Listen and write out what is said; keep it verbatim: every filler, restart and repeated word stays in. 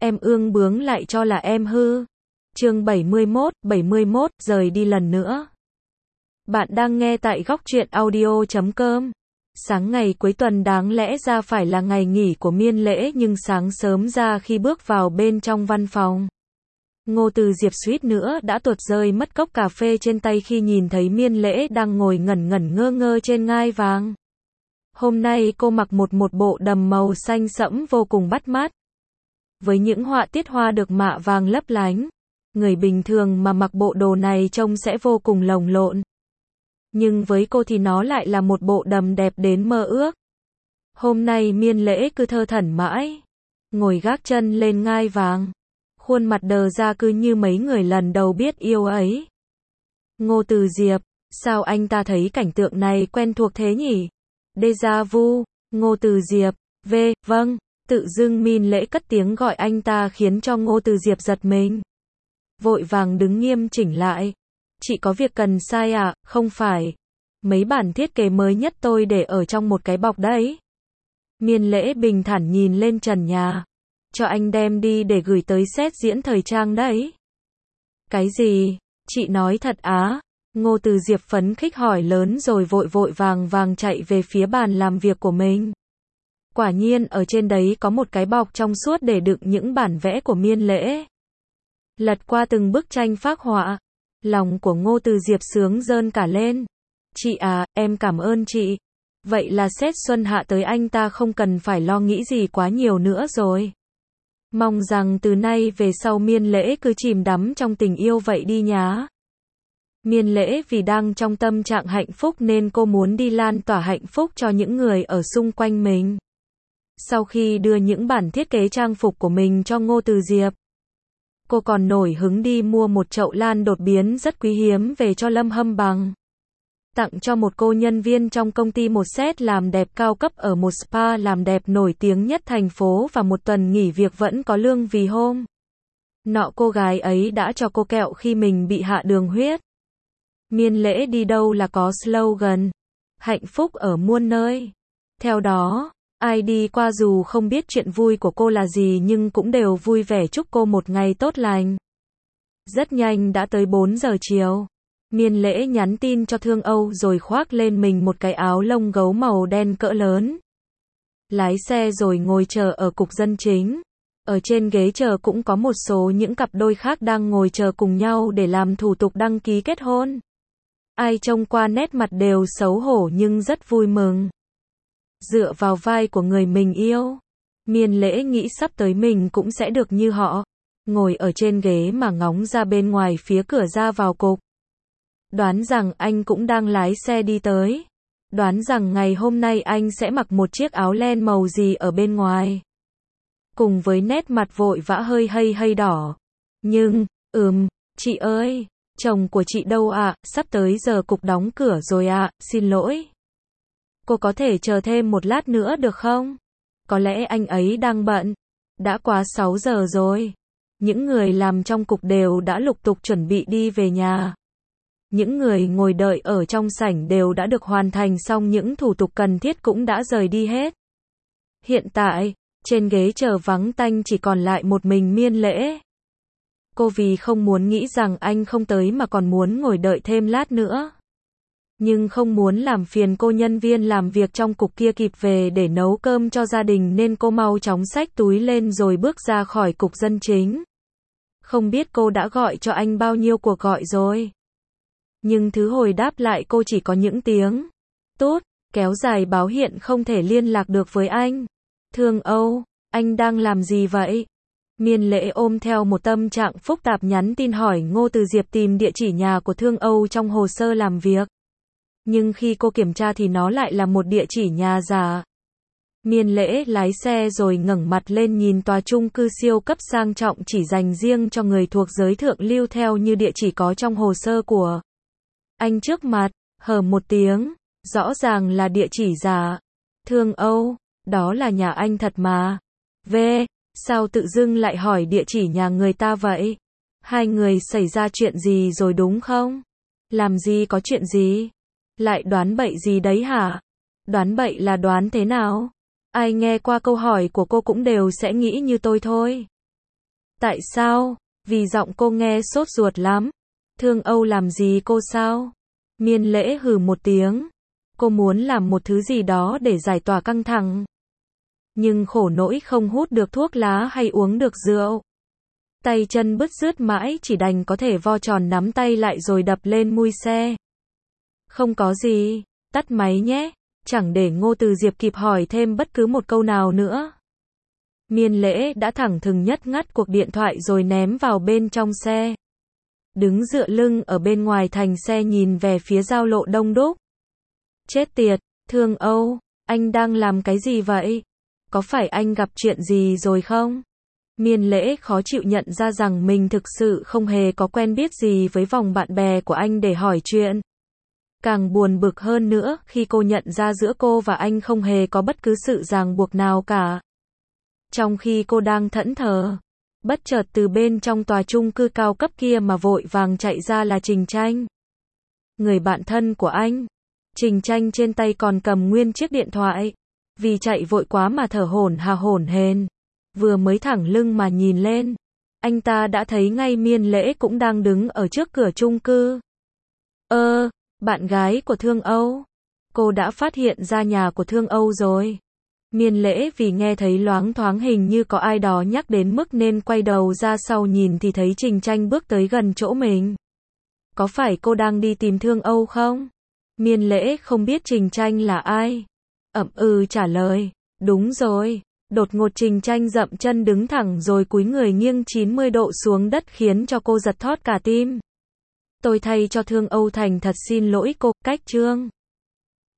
em ương bướng lại cho là em hư. Chương bảy mươi mốt, bảy mươi mốt, rời đi lần nữa. Bạn đang nghe tại góc truyện audio chấm com. Sáng ngày cuối tuần đáng lẽ ra phải là ngày nghỉ của Miên Lễ, nhưng sáng sớm ra khi bước vào bên trong văn phòng, Ngô Từ Diệp suýt nữa đã tuột rơi mất cốc cà phê trên tay khi nhìn thấy Miên Lễ đang ngồi ngẩn ngẩn ngơ ngơ trên ngai vàng. Hôm nay cô mặc một một bộ đầm màu xanh sẫm vô cùng bắt mắt, với những họa tiết hoa được mạ vàng lấp lánh. Người bình thường mà mặc bộ đồ này trông sẽ vô cùng lồng lộn. Nhưng với cô thì nó lại là một bộ đầm đẹp đến mơ ước. Hôm nay Miên Lễ cứ thơ thẩn mãi, ngồi gác chân lên ngai vàng, khuôn mặt đờ ra cứ như mấy người lần đầu biết yêu ấy. Ngô Từ Diệp, sao anh ta thấy cảnh tượng này quen thuộc thế nhỉ? Déjà vu. Ngô Từ Diệp, v, vâng. Tự dưng Miên Lễ cất tiếng gọi anh ta khiến cho Ngô Từ Diệp giật mình. Vội vàng đứng nghiêm chỉnh lại. Chị có việc cần sai à? Không phải. Mấy bản thiết kế mới nhất tôi để ở trong một cái bọc đấy. Miên Lễ bình thản nhìn lên trần nhà. Cho anh đem đi để gửi tới set diễn thời trang đấy. Cái gì? Chị nói thật á? Ngô Từ Diệp phấn khích hỏi lớn rồi vội vội vàng vàng chạy về phía bàn làm việc của mình. Quả nhiên ở trên đấy có một cái bọc trong suốt để đựng những bản vẽ của Miên Lễ. Lật qua từng bức tranh phác họa, lòng của Ngô Từ Diệp sướng rơn cả lên. Chị à, em cảm ơn chị. Vậy là set xuân hạ tới anh ta không cần phải lo nghĩ gì quá nhiều nữa rồi. Mong rằng từ nay về sau Miên Lễ cứ chìm đắm trong tình yêu vậy đi nhá. Miên Lễ vì đang trong tâm trạng hạnh phúc nên cô muốn đi lan tỏa hạnh phúc cho những người ở xung quanh mình. Sau khi đưa những bản thiết kế trang phục của mình cho Ngô Từ Diệp, cô còn nổi hứng đi mua một chậu lan đột biến rất quý hiếm về cho Lâm Hâm Bằng. Tặng cho một cô nhân viên trong công ty một set làm đẹp cao cấp ở một spa làm đẹp nổi tiếng nhất thành phố và một tuần nghỉ việc vẫn có lương vì hôm nọ cô gái ấy đã cho cô kẹo khi mình bị hạ đường huyết. Miên Lễ đi đâu là có slogan hạnh phúc ở muôn nơi. Theo đó, ai đi qua dù không biết chuyện vui của cô là gì nhưng cũng đều vui vẻ chúc cô một ngày tốt lành. Rất nhanh đã tới bốn giờ chiều. Miên Lễ nhắn tin cho Thương Âu rồi khoác lên mình một cái áo lông gấu màu đen cỡ lớn. Lái xe rồi ngồi chờ ở cục dân chính. Ở trên ghế chờ cũng có một số những cặp đôi khác đang ngồi chờ cùng nhau để làm thủ tục đăng ký kết hôn. Ai trông qua nét mặt đều xấu hổ nhưng rất vui mừng. Dựa vào vai của người mình yêu, Miên Lễ nghĩ sắp tới mình cũng sẽ được như họ, ngồi ở trên ghế mà ngóng ra bên ngoài phía cửa ra vào cục. Đoán rằng anh cũng đang lái xe đi tới. Đoán rằng ngày hôm nay anh sẽ mặc một chiếc áo len màu gì ở bên ngoài. Cùng với nét mặt vội vã hơi hay hay đỏ. Nhưng, ừm, chị ơi, chồng của chị đâu ạ? À? Sắp tới giờ cục đóng cửa rồi ạ, à? Xin lỗi. Cô có thể chờ thêm một lát nữa được không? Có lẽ anh ấy đang bận. Đã quá sáu giờ rồi. Những người làm trong cục đều đã lục tục chuẩn bị đi về nhà. Những người ngồi đợi ở trong sảnh đều đã được hoàn thành xong những thủ tục cần thiết cũng đã rời đi hết. Hiện tại, trên ghế chờ vắng tanh chỉ còn lại một mình Miên Lễ. Cô vì không muốn nghĩ rằng anh không tới mà còn muốn ngồi đợi thêm lát nữa. Nhưng không muốn làm phiền cô nhân viên làm việc trong cục kia kịp về để nấu cơm cho gia đình nên cô mau chóng xách túi lên rồi bước ra khỏi cục dân chính. Không biết cô đã gọi cho anh bao nhiêu cuộc gọi rồi. Nhưng thứ hồi đáp lại cô chỉ có những tiếng tút, kéo dài báo hiện không thể liên lạc được với anh. Thương Âu, anh đang làm gì vậy? Miên Lễ ôm theo một tâm trạng phức tạp nhắn tin hỏi Ngô Từ Diệp tìm địa chỉ nhà của Thương Âu trong hồ sơ làm việc. Nhưng khi cô kiểm tra thì nó lại là một địa chỉ nhà giả. Miên Lễ lái xe rồi ngẩng mặt lên nhìn tòa chung cư siêu cấp sang trọng chỉ dành riêng cho người thuộc giới thượng lưu theo như địa chỉ có trong hồ sơ của anh trước mặt, hờ một tiếng, rõ ràng là địa chỉ giả. Thương Âu, đó là nhà anh thật mà. V, sao tự dưng lại hỏi địa chỉ nhà người ta vậy? Hai người xảy ra chuyện gì rồi đúng không? Làm gì có chuyện gì? Lại đoán bậy gì đấy hả? Đoán bậy là đoán thế nào? Ai nghe qua câu hỏi của cô cũng đều sẽ nghĩ như tôi thôi. Tại sao? Vì giọng cô nghe sốt ruột lắm. Thương Âu làm gì cô sao? Miên Lễ hừ một tiếng. Cô muốn làm một thứ gì đó để giải tỏa căng thẳng. Nhưng khổ nỗi không hút được thuốc lá hay uống được rượu. Tay chân bứt rứt mãi chỉ đành có thể vo tròn nắm tay lại rồi đập lên mui xe. Không có gì, tắt máy nhé. Chẳng để Ngô Từ Diệp kịp hỏi thêm bất cứ một câu nào nữa. Miên Lễ đã thẳng thừng nhất ngắt cuộc điện thoại rồi ném vào bên trong xe. Đứng dựa lưng ở bên ngoài thành xe nhìn về phía giao lộ đông đúc. Chết tiệt, Thương Âu, anh đang làm cái gì vậy? Có phải anh gặp chuyện gì rồi không? Miên Lễ khó chịu nhận ra rằng mình thực sự không hề có quen biết gì với vòng bạn bè của anh để hỏi chuyện. Càng buồn bực hơn nữa khi cô nhận ra giữa cô và anh không hề có bất cứ sự ràng buộc nào cả. Trong khi cô đang thẫn thờ, bất chợt từ bên trong tòa chung cư cao cấp kia mà vội vàng chạy ra là Trình Tranh. Người bạn thân của anh. Trình Tranh trên tay còn cầm nguyên chiếc điện thoại. Vì chạy vội quá mà thở hổn hà hổn hển. Vừa mới thẳng lưng mà nhìn lên, anh ta đã thấy ngay Miên Lễ cũng đang đứng ở trước cửa chung cư. Ơ, bạn gái của Thương Âu. Cô đã phát hiện ra nhà của Thương Âu rồi. Miên Lễ vì nghe thấy loáng thoáng hình như có ai đó nhắc đến mức nên quay đầu ra sau nhìn thì thấy Trình Tranh bước tới gần chỗ mình. Có phải cô đang đi tìm Thương Âu không? Miên Lễ không biết Trình Tranh là ai. Ậm ừ trả lời. Đúng rồi. Đột ngột Trình Tranh dậm chân đứng thẳng rồi cúi người nghiêng chín mươi độ xuống đất khiến cho cô giật thót cả tim. Tôi thay cho Thương Âu thành thật xin lỗi cô, cách Trương.